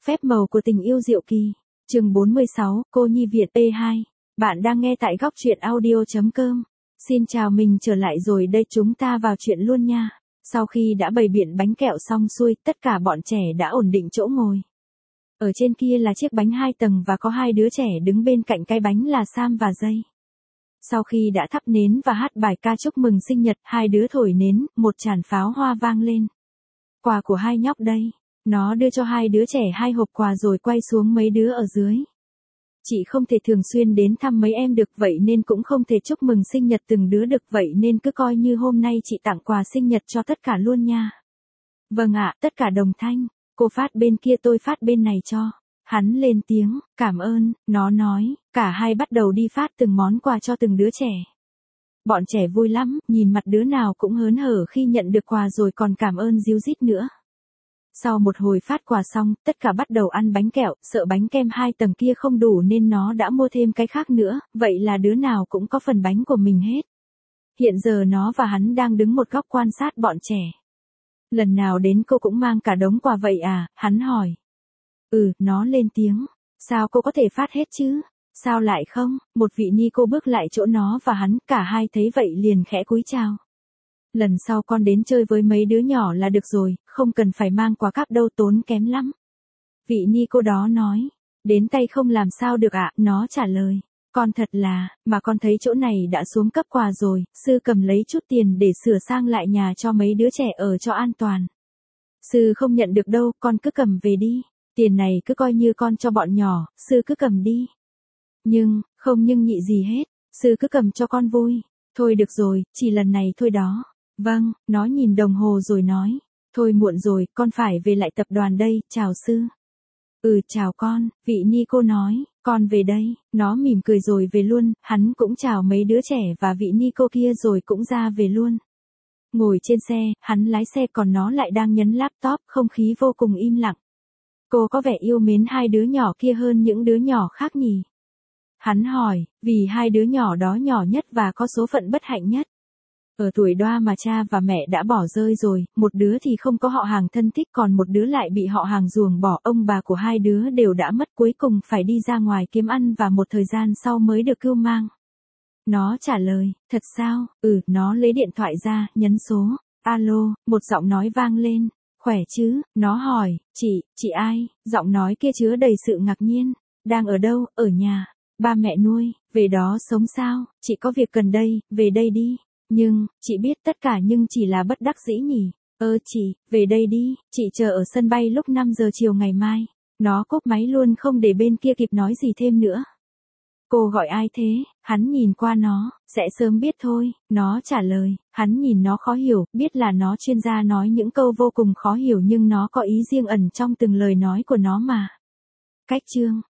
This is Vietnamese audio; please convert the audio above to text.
Phép màu của tình yêu diệu kỳ. Chương 46, Cô Nhi Việt P2. Bạn đang nghe tại góc truyện audio.com. Xin chào, mình trở lại rồi đây, chúng ta vào chuyện luôn nha. Sau khi đã bày biện bánh kẹo xong xuôi, tất cả bọn trẻ đã ổn định chỗ ngồi. Ở trên kia là chiếc bánh 2 tầng và có 2 đứa trẻ đứng bên cạnh cái bánh là Sam và Jay. Sau khi đã thắp nến và hát bài ca chúc mừng sinh nhật, 2 đứa thổi nến, một tràn pháo hoa vang lên. Quà của 2 nhóc đây. Nó đưa cho 2 đứa trẻ 2 hộp quà rồi quay xuống mấy đứa ở dưới. Chị không thể thường xuyên đến thăm mấy em được, vậy nên cũng không thể chúc mừng sinh nhật từng đứa được, vậy nên cứ coi như hôm nay chị tặng quà sinh nhật cho tất cả luôn nha. Vâng ạ, tất cả đồng thanh. Cô phát bên kia, tôi phát bên này cho. Hắn lên tiếng, cảm ơn, nó nói. Cả hai bắt đầu đi phát từng món quà cho từng đứa trẻ. Bọn trẻ vui lắm, nhìn mặt đứa nào cũng hớn hở khi nhận được quà rồi còn cảm ơn ríu rít nữa. Sau một hồi phát quà xong, tất cả bắt đầu ăn bánh kẹo, sợ bánh kem 2 tầng kia không đủ nên nó đã mua thêm cái khác nữa, vậy là đứa nào cũng có phần bánh của mình hết. Hiện giờ nó và hắn đang đứng một góc quan sát bọn trẻ. Lần nào đến cô cũng mang cả đống quà vậy à, hắn hỏi. Nó lên tiếng. Sao cô có thể phát hết chứ? Sao lại không? Một vị ni cô bước lại chỗ nó và hắn, cả hai thấy vậy liền khẽ cúi chào. Lần sau con đến chơi với mấy đứa nhỏ là được rồi, không cần phải mang quà cáp đâu, tốn kém lắm. Vị ni cô đó nói. Đến tay không làm sao được ạ, nó trả lời. Con thật là, mà con thấy chỗ này đã xuống cấp quà rồi, sư cầm lấy chút tiền để sửa sang lại nhà cho mấy đứa trẻ ở cho an toàn. Sư không nhận được đâu, con cứ cầm về đi. Tiền này cứ coi như con cho bọn nhỏ, sư cứ cầm đi. Không nhưng nhị gì hết, sư cứ cầm cho con vui. Thôi được rồi, chỉ lần này thôi đó. Vâng, nó nhìn đồng hồ rồi nói. Thôi muộn rồi, con phải về lại tập đoàn đây, chào sư. Chào con, vị ni cô nói, con về đây. Nó mỉm cười rồi về luôn, hắn cũng chào mấy đứa trẻ và vị ni cô kia rồi cũng ra về luôn. Ngồi trên xe, hắn lái xe còn nó lại đang nhấn laptop, không khí vô cùng im lặng. Cô có vẻ yêu mến 2 đứa nhỏ kia hơn những đứa nhỏ khác nhỉ? Hắn hỏi, vì 2 đứa nhỏ đó nhỏ nhất và có số phận bất hạnh nhất. Ở tuổi đoa mà cha và mẹ đã bỏ rơi rồi, một đứa thì không có họ hàng thân thích, còn một đứa lại bị họ hàng ruồng bỏ, ông bà của 2 đứa đều đã mất, cuối cùng phải đi ra ngoài kiếm ăn và một thời gian sau mới được cưu mang. Nó trả lời, thật sao? Nó lấy điện thoại ra, nhấn số. Alo, một giọng nói vang lên. Khỏe chứ? Nó hỏi, chị ai? Giọng nói kia chứa đầy sự ngạc nhiên. Đang ở đâu? Ở nhà. Ba mẹ nuôi, về đó sống sao? Chị có việc cần đây, về đây đi. Chị biết tất cả nhưng chỉ là bất đắc dĩ nhỉ. Chị, về đây đi, chị chờ ở sân bay lúc 5 giờ chiều ngày mai. Nó cúp máy luôn không để bên kia kịp nói gì thêm nữa. Cô gọi ai thế? Hắn nhìn qua nó, sẽ sớm biết thôi, nó trả lời. Hắn nhìn nó khó hiểu, biết là nó chuyên gia nói những câu vô cùng khó hiểu nhưng nó có ý riêng ẩn trong từng lời nói của nó mà. Cách chương